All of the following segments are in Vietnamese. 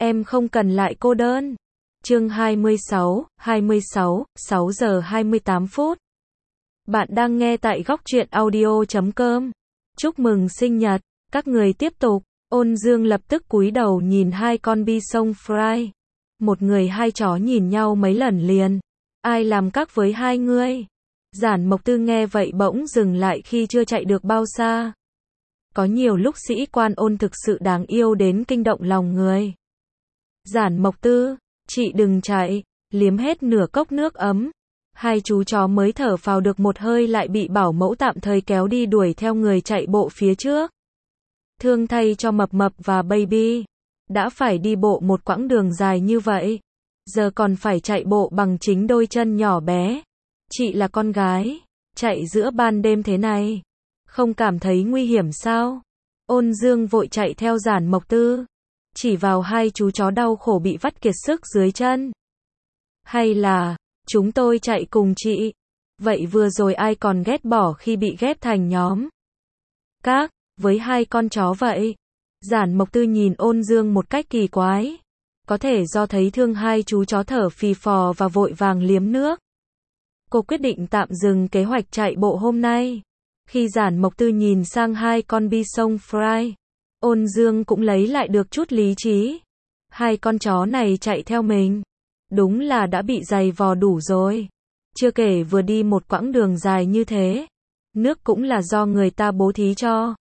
em không cần lại cô đơn. Chương 26, 6 giờ 28 phút. Bạn đang nghe tại góc truyện audio.com. Chúc mừng sinh nhật, các người tiếp tục. Ôn Dương lập tức cúi đầu nhìn hai con bi sông Fry. Một người hai chó nhìn nhau mấy lần liền. Ai làm các với hai ngươi? Giản Mộc Tư nghe vậy bỗng dừng lại khi chưa chạy được bao xa. Có nhiều lúc sĩ quan Ôn thực sự đáng yêu đến kinh động lòng người. Giản Mộc Tư, chị đừng chạy, liếm hết nửa cốc nước ấm. Hai chú chó mới thở phào được một hơi lại bị bảo mẫu tạm thời kéo đi đuổi theo người chạy bộ phía trước. Thương thay cho Mập Mập và Baby. Đã phải đi bộ một quãng đường dài như vậy. Giờ còn phải chạy bộ bằng chính đôi chân nhỏ bé. Chị là con gái, chạy giữa ban đêm thế này. Không cảm thấy nguy hiểm sao? Ôn Dương vội chạy theo Giản Mộc Tư. Chỉ vào hai chú chó đau khổ bị vắt kiệt sức dưới chân. Hay là, chúng tôi chạy cùng chị. Vậy vừa rồi ai còn ghét bỏ khi bị ghép thành nhóm? Các, với hai con chó vậy. Giản Mộc Tư nhìn Ôn Dương một cách kỳ quái. Có thể do thấy thương hai chú chó thở phì phò và vội vàng liếm nước. Cô quyết định tạm dừng kế hoạch chạy bộ hôm nay. Khi Giản Mộc Tư nhìn sang hai con bi sông Fry, Ôn Dương cũng lấy lại được chút lý trí. Hai con chó này chạy theo mình. Đúng là đã bị giày vò đủ rồi. Chưa kể vừa đi một quãng đường dài như thế. Nước cũng là do người ta bố thí cho.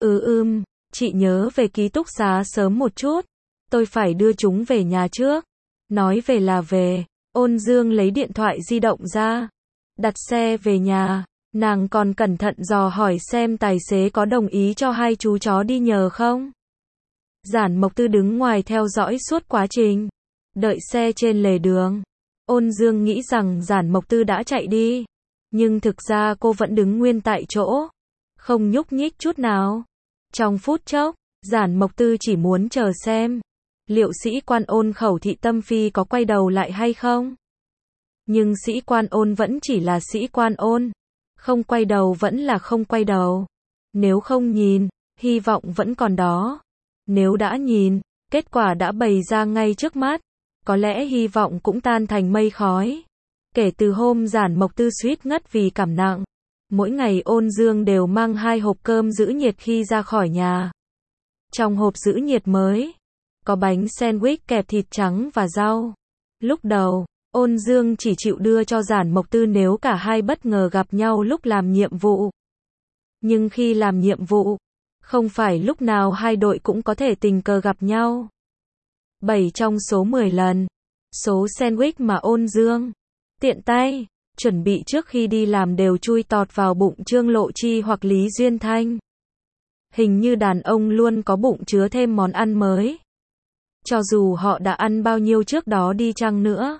Chị nhớ về ký túc xá sớm một chút. Tôi phải đưa chúng về nhà trước. Nói về là về. Ôn Dương lấy điện thoại di động ra. Đặt xe về nhà. Nàng còn cẩn thận dò hỏi xem tài xế có đồng ý cho hai chú chó đi nhờ không. Giản Mộc Tư đứng ngoài theo dõi suốt quá trình. Đợi xe trên lề đường. Ôn Dương nghĩ rằng Giản Mộc Tư đã chạy đi. Nhưng thực ra cô vẫn đứng nguyên tại chỗ. Không nhúc nhích chút nào. Trong phút chốc, Giản Mộc Tư chỉ muốn chờ xem. Liệu sĩ quan Ôn Khẩu Thị Tâm Phi có quay đầu lại hay không? Nhưng sĩ quan Ôn vẫn chỉ là sĩ quan Ôn. Không quay đầu vẫn là không quay đầu. Nếu không nhìn, hy vọng vẫn còn đó. Nếu đã nhìn, kết quả đã bày ra ngay trước mắt. Có lẽ hy vọng cũng tan thành mây khói. Kể từ hôm Giản Mộc Tư suýt ngất vì cảm nặng, mỗi ngày Ôn Dương đều mang 2 hộp cơm giữ nhiệt khi ra khỏi nhà. Trong hộp giữ nhiệt mới, có bánh sandwich kẹp thịt trắng và rau. Lúc đầu, Ôn Dương chỉ chịu đưa cho Giản Mộc Tư nếu cả hai bất ngờ gặp nhau lúc làm nhiệm vụ. Nhưng khi làm nhiệm vụ, không phải lúc nào hai đội cũng có thể tình cờ gặp nhau. 7 trong số 10 lần, số sandwich mà Ôn Dương tiện tay chuẩn bị trước khi đi làm đều chui tọt vào bụng Trương Lộ Chi hoặc Lý Duyên Thanh. Hình như đàn ông luôn có bụng chứa thêm món ăn mới. Cho dù họ đã ăn bao nhiêu trước đó đi chăng nữa.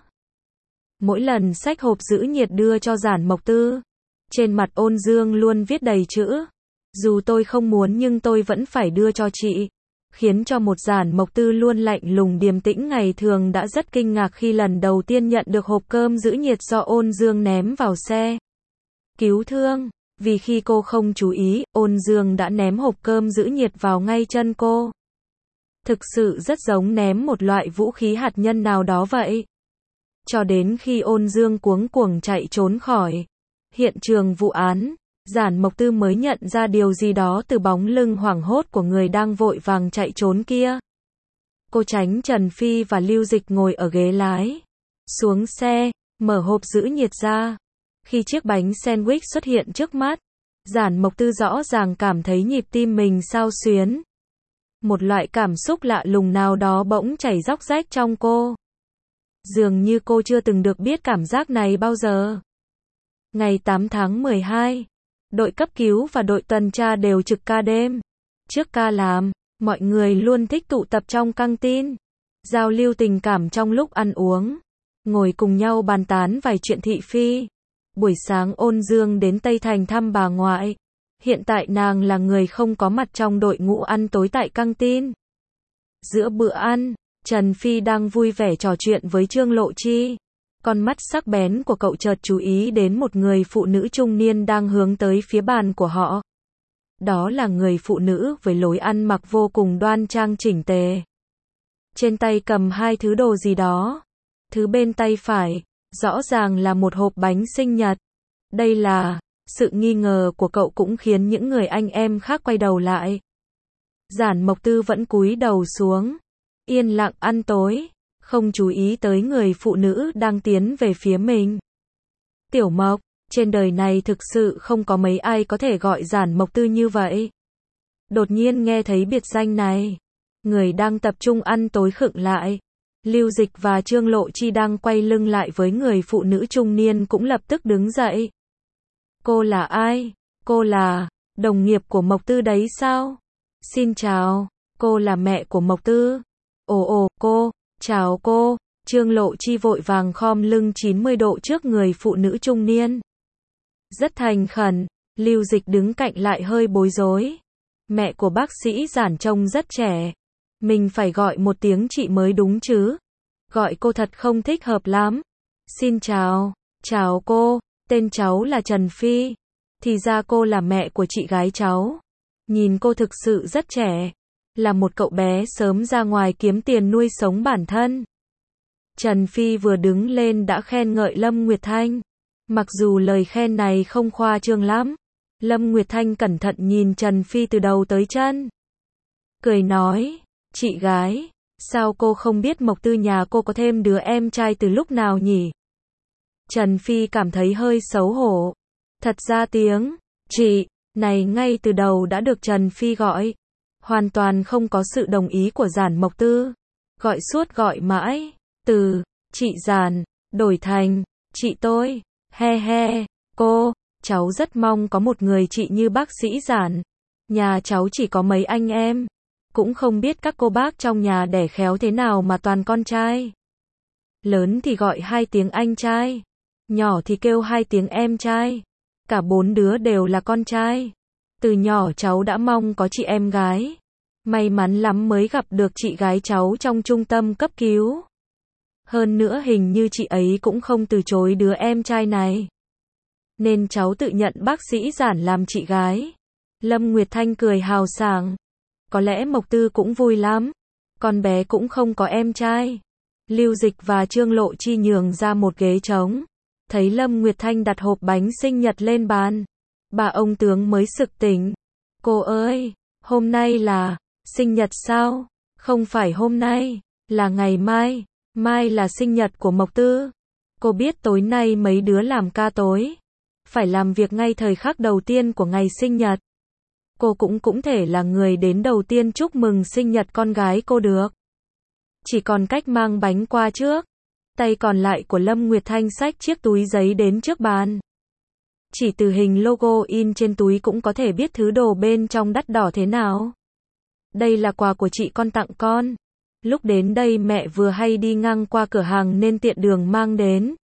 Mỗi lần xách hộp giữ nhiệt đưa cho Giản Mộc Tư, trên mặt Ôn Dương luôn viết đầy chữ. Dù tôi không muốn nhưng tôi vẫn phải đưa cho chị. Khiến cho một Giản Mộc Tư luôn lạnh lùng điềm tĩnh ngày thường đã rất kinh ngạc khi lần đầu tiên nhận được hộp cơm giữ nhiệt do Ôn Dương ném vào xe cứu thương. Vì khi cô không chú ý, Ôn Dương đã ném hộp cơm giữ nhiệt vào ngay chân cô. Thực sự rất giống ném một loại vũ khí hạt nhân nào đó vậy. Cho đến khi Ôn Dương cuống cuồng chạy trốn khỏi hiện trường vụ án, Giản Mộc Tư mới nhận ra điều gì đó từ bóng lưng hoảng hốt của người đang vội vàng chạy trốn kia. Cô tránh Trần Phi và Lưu Dịch ngồi ở ghế lái. Xuống xe, mở hộp giữ nhiệt ra. Khi chiếc bánh sandwich xuất hiện trước mắt, Giản Mộc Tư rõ ràng cảm thấy nhịp tim mình xao xuyến. Một loại cảm xúc lạ lùng nào đó bỗng chảy róc rách trong cô. Dường như cô chưa từng được biết cảm giác này bao giờ. Ngày 8 tháng 12, đội cấp cứu và đội tuần tra đều trực ca đêm. Trước ca làm, mọi người luôn thích tụ tập trong căng tin, giao lưu tình cảm trong lúc ăn uống, ngồi cùng nhau bàn tán vài chuyện thị phi. Buổi sáng Ôn Dương đến Tây Thành thăm bà ngoại. Hiện tại nàng là người không có mặt trong đội ngũ ăn tối tại căng tin. Giữa bữa ăn, Trần Phi đang vui vẻ trò chuyện với Trương Lộ Chi. Con mắt sắc bén của cậu chợt chú ý đến một người phụ nữ trung niên đang hướng tới phía bàn của họ. Đó là người phụ nữ với lối ăn mặc vô cùng đoan trang chỉnh tề. trên tay cầm hai thứ đồ gì đó. Thứ bên tay phải, rõ ràng là một hộp bánh sinh nhật. Đây là, sự nghi ngờ của cậu cũng khiến những người anh em khác quay đầu lại. Giản Mộc Tư vẫn cúi đầu xuống, yên lặng ăn tối, không chú ý tới người phụ nữ đang tiến về phía mình. Tiểu Mộc, trên đời này thực sự không có mấy ai có thể gọi Giản Mộc Tư như vậy. Đột nhiên nghe thấy biệt danh này, người đang tập trung ăn tối khựng lại. Lưu Dịch và Trương Lộ Chi đang quay lưng lại với người phụ nữ trung niên cũng lập tức đứng dậy. Cô là ai? Cô là đồng nghiệp của Mộc Tư đấy sao? Xin chào, cô là mẹ của Mộc Tư. Ồ, cô, chào cô. Trương Lộ Chi vội vàng khom lưng 90 độ trước người phụ nữ trung niên. Rất thành khẩn, Lưu Dịch đứng cạnh lại hơi bối rối. Mẹ của bác sĩ Giản trông rất trẻ. Mình phải gọi một tiếng chị mới đúng chứ. Gọi cô thật không thích hợp lắm. Xin chào, chào cô, tên cháu là Trần Phi. Thì ra cô là mẹ của chị gái cháu. Nhìn cô thực sự rất trẻ. Là một cậu bé sớm ra ngoài kiếm tiền nuôi sống bản thân. Trần Phi vừa đứng lên đã khen ngợi Lâm Nguyệt Thanh. Mặc dù lời khen này không khoa trương lắm. Lâm Nguyệt Thanh cẩn thận nhìn Trần Phi từ đầu tới chân. Cười nói, chị gái, sao cô không biết Mộc Tư nhà cô có thêm đứa em trai từ lúc nào nhỉ? Trần Phi cảm thấy hơi xấu hổ. Thật ra tiếng, chị, này ngay từ đầu đã được Trần Phi gọi. Hoàn toàn không có sự đồng ý của Giản Mộc Tư. Gọi suốt gọi mãi, từ, chị Giản, đổi thành, chị tôi, he, cô, cháu rất mong có một người chị như bác sĩ Giản. Nhà cháu chỉ có mấy anh em. Cũng không biết các cô bác trong nhà đẻ khéo thế nào mà toàn con trai. Lớn thì gọi 2 tiếng anh trai. Nhỏ thì kêu 2 tiếng em trai. Cả 4 đứa đều là con trai. Từ nhỏ cháu đã mong có chị em gái. May mắn lắm mới gặp được chị gái cháu trong trung tâm cấp cứu. Hơn nữa hình như chị ấy cũng không từ chối đứa em trai này. Nên cháu tự nhận bác sĩ Giản làm chị gái. Lâm Nguyệt Thanh cười hào sảng. Có lẽ Mộc Tư cũng vui lắm. Con bé cũng không có em trai. Lưu Dịch và Trương Lộ Chi nhường ra một ghế trống. Thấy Lâm Nguyệt Thanh đặt hộp bánh sinh nhật lên bàn. Bà ông tướng mới sực tỉnh. Cô ơi, hôm nay là sinh nhật sao? Không phải hôm nay, là ngày mai. Mai là sinh nhật của Mộc Tư. Cô biết tối nay mấy đứa làm ca tối. Phải làm việc ngay thời khắc đầu tiên của ngày sinh nhật. Cô cũng thể là người đến đầu tiên chúc mừng sinh nhật con gái cô được. Chỉ còn cách mang bánh qua trước. Tay còn lại của Lâm Nguyệt Thanh xách chiếc túi giấy đến trước bàn. Chỉ từ hình logo in trên túi cũng có thể biết thứ đồ bên trong đắt đỏ thế nào. Đây là quà của chị con tặng con. Lúc đến đây mẹ vừa hay đi ngang qua cửa hàng nên tiện đường mang đến.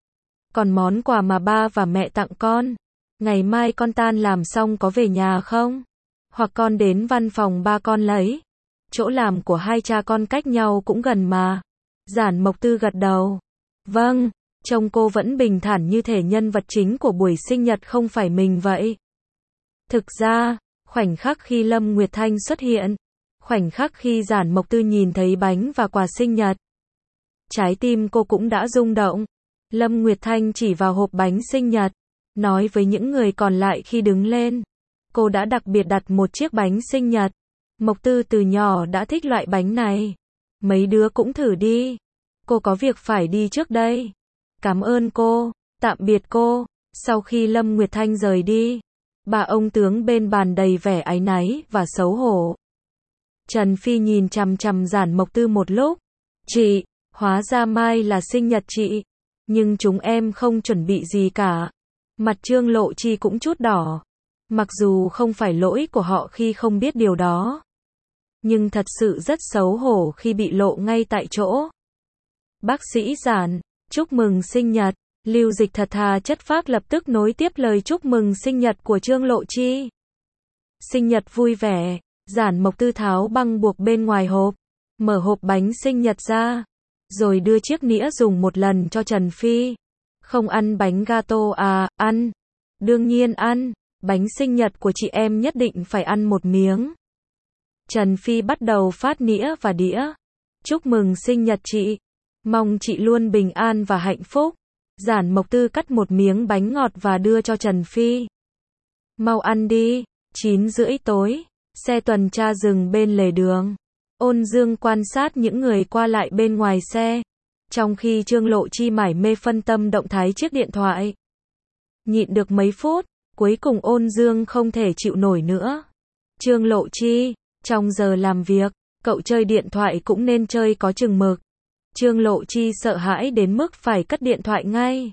Còn món quà mà ba và mẹ tặng con, ngày mai con tan làm xong có về nhà không? Hoặc con đến văn phòng ba con lấy. Chỗ làm của hai cha con cách nhau cũng gần mà. Giản Mộc Tư gật đầu. Vâng, trông cô vẫn bình thản như thể nhân vật chính của buổi sinh nhật không phải mình vậy. Thực ra, khoảnh khắc khi Lâm Nguyệt Thanh xuất hiện, khoảnh khắc khi Giản Mộc Tư nhìn thấy bánh và quà sinh nhật, trái tim cô cũng đã rung động. Lâm Nguyệt Thanh chỉ vào hộp bánh sinh nhật, nói với những người còn lại khi đứng lên. Cô đã đặc biệt đặt một chiếc bánh sinh nhật. Mộc Tư từ nhỏ đã thích loại bánh này. Mấy đứa cũng thử đi. Cô có việc phải đi trước đây. Cảm ơn cô. Tạm biệt cô. Sau khi Lâm Nguyệt Thanh rời đi, bà ông tướng bên bàn đầy vẻ áy náy và xấu hổ. Trần Phi nhìn chằm chằm Giản Mộc Tư một lúc. Chị, hóa ra mai là sinh nhật chị. Nhưng chúng em không chuẩn bị gì cả. Mặt Trương Lộ Chi cũng chút đỏ. Mặc dù không phải lỗi của họ khi không biết điều đó. Nhưng thật sự rất xấu hổ khi bị lộ ngay tại chỗ. Bác sĩ Giản, chúc mừng sinh nhật. Lưu Dịch thật thà chất phác lập tức nối tiếp lời chúc mừng sinh nhật của Trương Lộ Chi. Sinh nhật vui vẻ. Giản Mộc Tư tháo băng buộc bên ngoài hộp. Mở hộp bánh sinh nhật ra. Rồi đưa chiếc nĩa dùng một lần cho Trần Phi. Không ăn bánh gato à? Ăn. Đương nhiên ăn. Bánh sinh nhật của chị em nhất định phải ăn một miếng. Trần Phi bắt đầu phát nĩa và đĩa. Chúc mừng sinh nhật chị. Mong chị luôn bình an và hạnh phúc. Giản Mộc Tư cắt một miếng bánh ngọt và đưa cho Trần Phi. Mau ăn đi. 9:30 tối. Xe tuần tra dừng bên lề đường. Ôn Dương quan sát những người qua lại bên ngoài xe. Trong khi Trương Lộ Chi mải mê phân tâm động thái chiếc điện thoại. Nhịn được mấy phút, cuối cùng Ôn Dương không thể chịu nổi nữa. Trương Lộ Chi, trong giờ làm việc, cậu chơi điện thoại cũng nên chơi có chừng mực. Trương Lộ Chi sợ hãi đến mức phải cất điện thoại ngay.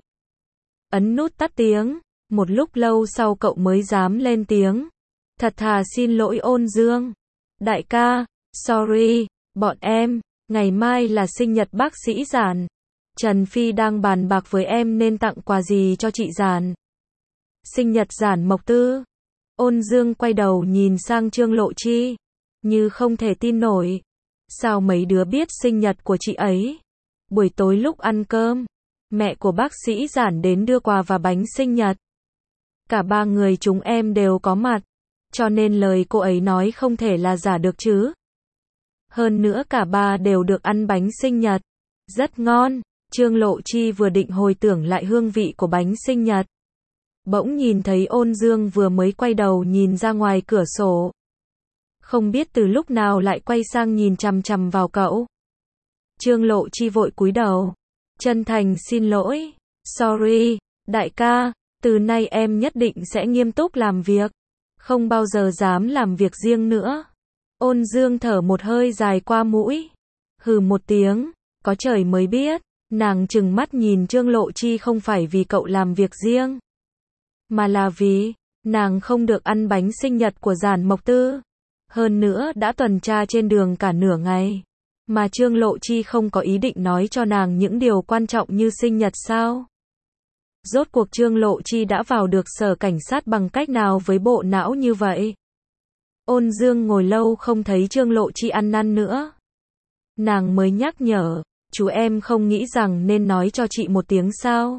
Ấn nút tắt tiếng, một lúc lâu sau cậu mới dám lên tiếng. Thật thà xin lỗi Ôn Dương. Đại ca, sorry, bọn em, ngày mai là sinh nhật bác sĩ Giản. Trần Phi đang bàn bạc với em nên tặng quà gì cho chị Giản. Sinh nhật Giản Mộc Tư. Ôn Dương quay đầu nhìn sang Trương Lộ Chi, như không thể tin nổi. Sao mấy đứa biết sinh nhật của chị ấy? Buổi tối lúc ăn cơm, mẹ của bác sĩ Giản đến đưa quà và bánh sinh nhật. Cả ba người chúng em đều có mặt, cho nên lời cô ấy nói không thể là giả được chứ. Hơn nữa cả ba đều được ăn bánh sinh nhật. Rất ngon. Trương Lộ Chi vừa định hồi tưởng lại hương vị của bánh sinh nhật. Bỗng nhìn thấy Ôn Dương vừa mới quay đầu nhìn ra ngoài cửa sổ. Không biết từ lúc nào lại quay sang nhìn chằm chằm vào cậu. Trương Lộ Chi vội cúi đầu. Chân thành xin lỗi. Sorry, đại ca, từ nay em nhất định sẽ nghiêm túc làm việc. Không bao giờ dám làm việc riêng nữa. Ôn Dương thở một hơi dài qua mũi. Hừ một tiếng, có trời mới biết. Nàng trừng mắt nhìn Trương Lộ Chi không phải vì cậu làm việc riêng, mà là vì nàng không được ăn bánh sinh nhật của Giản Mộc Tư. Hơn nữa đã tuần tra trên đường cả nửa ngày, mà Trương Lộ Chi không có ý định nói cho nàng những điều quan trọng như sinh nhật sao? Rốt cuộc Trương Lộ Chi đã vào được sở cảnh sát bằng cách nào với bộ não như vậy? Ôn Dương ngồi lâu không thấy Trương Lộ Chi ăn năn nữa. Nàng mới nhắc nhở, chú em không nghĩ rằng nên nói cho chị một tiếng sao?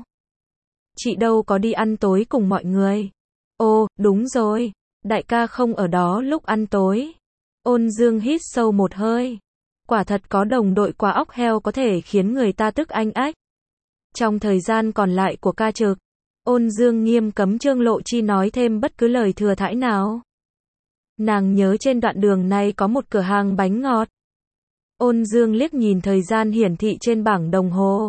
Chị đâu có đi ăn tối cùng mọi người. Ồ, đúng rồi, đại ca không ở đó lúc ăn tối. Ôn Dương hít sâu một hơi. Quả thật có đồng đội quả óc heo có thể khiến người ta tức anh ách. Trong thời gian còn lại của ca trực, Ôn Dương nghiêm cấm Trương Lộ Chi nói thêm bất cứ lời thừa thãi nào. Nàng nhớ trên đoạn đường này có một cửa hàng bánh ngọt. Ôn Dương liếc nhìn thời gian hiển thị trên bảng đồng hồ.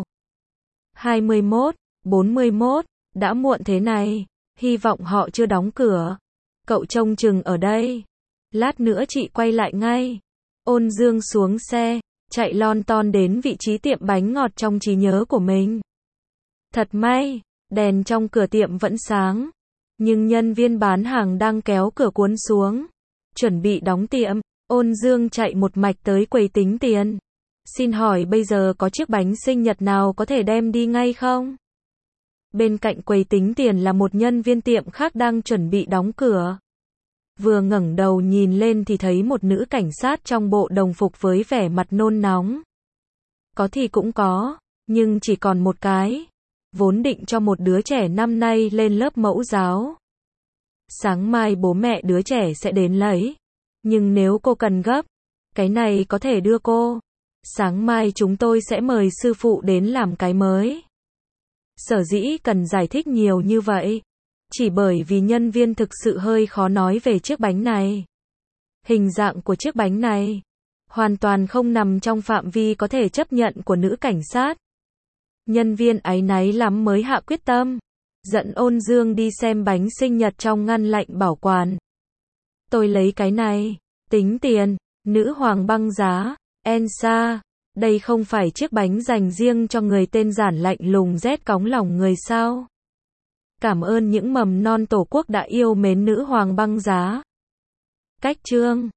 21:41, đã muộn thế này, hy vọng họ chưa đóng cửa. Cậu trông chừng ở đây. Lát nữa chị quay lại ngay. Ôn Dương xuống xe, chạy lon ton đến vị trí tiệm bánh ngọt trong trí nhớ của mình. Thật may, đèn trong cửa tiệm vẫn sáng, nhưng nhân viên bán hàng đang kéo cửa cuốn xuống, chuẩn bị đóng tiệm. Ôn Dương chạy một mạch tới quầy tính tiền. Xin hỏi bây giờ có chiếc bánh sinh nhật nào có thể đem đi ngay không? Bên cạnh quầy tính tiền là một nhân viên tiệm khác đang chuẩn bị đóng cửa. Vừa ngẩng đầu nhìn lên thì thấy một nữ cảnh sát trong bộ đồng phục với vẻ mặt nôn nóng. Có thì cũng có, nhưng chỉ còn một cái. Vốn định cho một đứa trẻ năm nay lên lớp mẫu giáo. Sáng mai bố mẹ đứa trẻ sẽ đến lấy. Nhưng nếu cô cần gấp, cái này có thể đưa cô. Sáng mai chúng tôi sẽ mời sư phụ đến làm cái mới. Sở dĩ cần giải thích nhiều như vậy, chỉ bởi vì nhân viên thực sự hơi khó nói về chiếc bánh này. Hình dạng của chiếc bánh này hoàn toàn không nằm trong phạm vi có thể chấp nhận của nữ cảnh sát. Nhân viên áy náy lắm mới hạ quyết tâm dẫn Ôn Dương đi xem bánh sinh nhật trong ngăn lạnh bảo quản. Tôi lấy cái này. Tính tiền. Nữ hoàng băng giá. Elsa. Đây không phải chiếc bánh dành riêng cho người tên Giản lạnh lùng rét cóng lòng người sao? Cảm ơn những mầm non tổ quốc đã yêu mến nữ hoàng băng giá. Cách chương